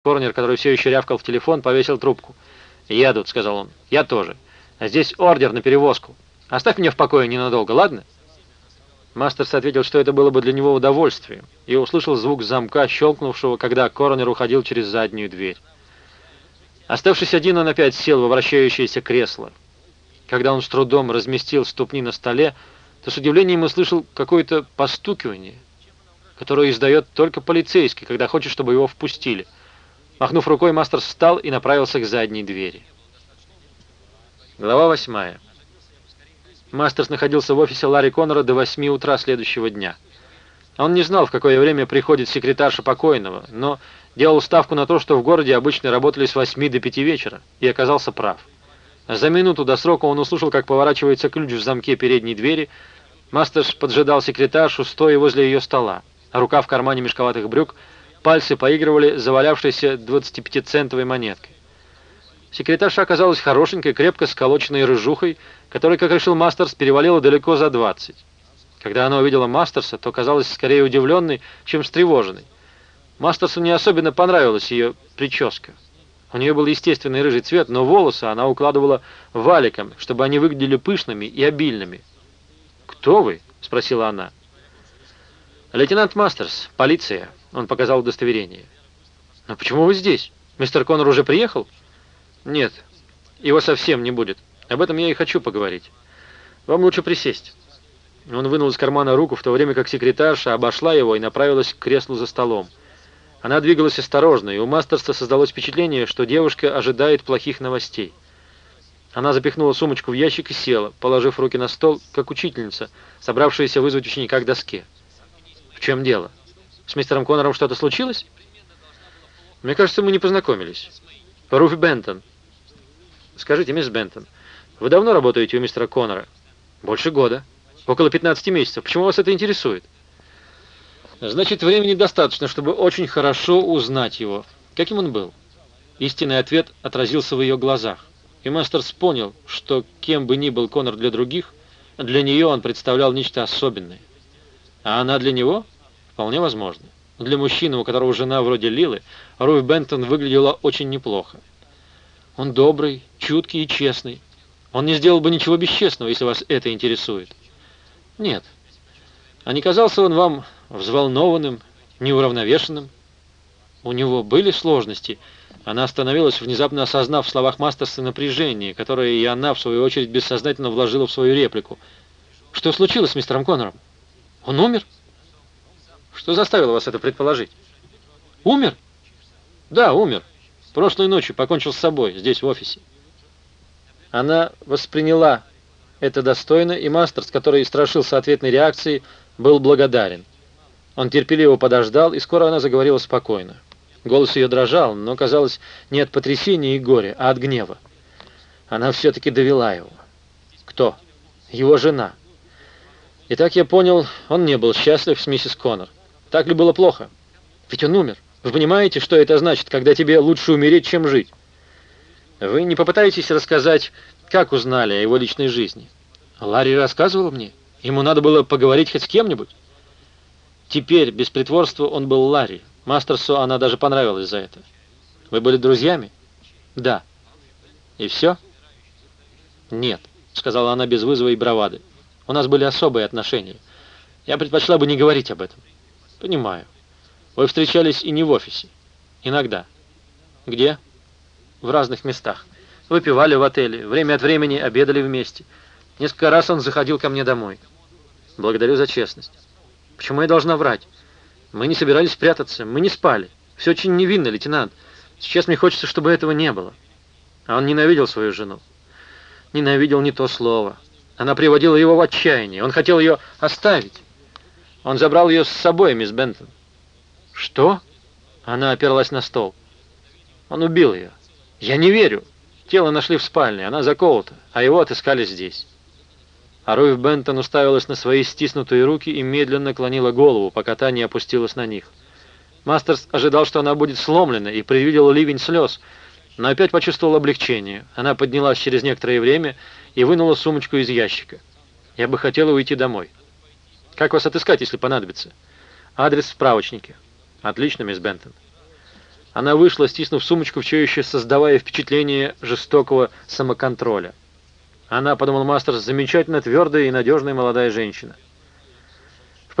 Корнер, который все еще рявкал в телефон, повесил трубку. «Едут», — сказал он. «Я тоже. А здесь ордер на перевозку. Оставь меня в покое ненадолго, ладно?» Мастерс ответил, что это было бы для него удовольствием, и услышал звук замка, щелкнувшего, когда Корнер уходил через заднюю дверь. Оставшись один, он опять сел во вращающееся кресло. Когда он с трудом разместил ступни на столе, то с удивлением услышал какое-то постукивание, которое издает только полицейский, когда хочет, чтобы его впустили. Махнув рукой, Мастерс встал и направился к задней двери. Глава 8. Мастерс находился в офисе Ларри Коннора до 8 утра следующего дня. Он не знал, в какое время приходит секретарша покойного, но делал ставку на то, что в городе обычно работали с 8 до 5 вечера, и оказался прав. За минуту до срока он услышал, как поворачивается ключ в замке передней двери. Мастерс поджидал секретаршу, стоя возле ее стола, а рука в кармане мешковатых брюк, пальцы поигрывали завалявшейся 25-центовой монеткой. Секретарша оказалась хорошенькой, крепко сколоченной рыжухой, которая, как решил Мастерс, перевалила далеко за 20. Когда она увидела Мастерса, то казалась скорее удивленной, чем встревоженной. Мастерсу не особенно понравилась ее прическа. У нее был естественный рыжий цвет, но волосы она укладывала валиком, чтобы они выглядели пышными и обильными. «Кто вы?» — спросила она. «Лейтенант Мастерс, полиция», — он показал удостоверение. «Но почему вы здесь? Мистер Коннор уже приехал?» «Нет, его совсем не будет. Об этом я и хочу поговорить. Вам лучше присесть». Он вынул из кармана руку, в то время как секретарша обошла его и направилась к креслу за столом. Она двигалась осторожно, и у Мастерса создалось впечатление, что девушка ожидает плохих новостей. Она запихнула сумочку в ящик и села, положив руки на стол, как учительница, собравшаяся вызвать ученика к доске. «В чем дело? С мистером Коннором что-то случилось?» «Мне кажется, мы не познакомились. Руфь Бентон». «Скажите, мисс Бентон, вы давно работаете у мистера Коннора?» «Больше года. Около 15 месяцев. Почему вас это интересует?» «Значит, времени достаточно, чтобы очень хорошо узнать его. Каким он был?» Истинный ответ отразился в ее глазах. И Мастерс понял, что кем бы ни был Коннор для других, для нее он представлял нечто особенное. А она для него? Вполне возможно. Для мужчины, у которого жена вроде Лилы, Руфь Бентон выглядела очень неплохо. Он добрый, чуткий и честный. Он не сделал бы ничего бесчестного, если вас это интересует. Нет. А не казался он вам взволнованным, неуравновешенным? У него были сложности. Она остановилась, внезапно осознав в словах Мастерса напряжение, которое и она, в свою очередь, бессознательно вложила в свою реплику. «Что случилось с мистером Коннором? Он умер?» «Что заставило вас это предположить?» «Умер?» «Да, умер. Прошлой ночью покончил с собой, здесь, в офисе». Она восприняла это достойно, и Мастерс, который страшился ответной реакции, был благодарен. Он терпеливо подождал, и скоро она заговорила спокойно. Голос ее дрожал, но, казалось, не от потрясения и горя, а от гнева. Она все-таки довела его. Кто? Его жена. И так я понял, он не был счастлив с миссис Коннор. Так ли было плохо? Ведь он умер. Вы понимаете, что это значит, когда тебе лучше умереть, чем жить? Вы не попытаетесь рассказать, как узнали о его личной жизни? Ларри рассказывал мне. Ему надо было поговорить хоть с кем-нибудь. Теперь, без притворства, он был Ларри. Мастерсу она даже понравилась за это. Вы были друзьями? Да. И все? Нет, сказала она без вызова и бравады. У нас были особые отношения. Я предпочла бы не говорить об этом. Понимаю. Вы встречались и не в офисе. Иногда. Где? В разных местах. Выпивали в отеле, время от времени обедали вместе. Несколько раз он заходил ко мне домой. Благодарю за честность. Почему я должна врать? Мы не собирались прятаться, мы не спали. Все очень невинно, лейтенант. Сейчас мне хочется, чтобы этого не было. А он ненавидел свою жену. Ненавидел не то слово. Она приводила его в отчаяние. Он хотел ее оставить. Он забрал ее с собой, мисс Бентон. Что? Она оперлась на стол. Он убил ее. Я не верю. Тело нашли в спальне, она заколота, а его отыскали здесь. А Руфь Бентон уставилась на свои стиснутые руки и медленно клонила голову, пока та не опустилась на них. Мастерс ожидал, что она будет сломлена, и предвидел ливень слез, но опять почувствовал облегчение. Она поднялась через некоторое время и вынула сумочку из ящика. «Я бы хотела уйти домой». «Как вас отыскать, если понадобится?» «Адрес в справочнике». «Отлично, мисс Бентон». Она вышла, стиснув сумочку, все еще создавая впечатление жестокого самоконтроля. Она, подумал Мастерс, замечательно твердая и надежная молодая женщина.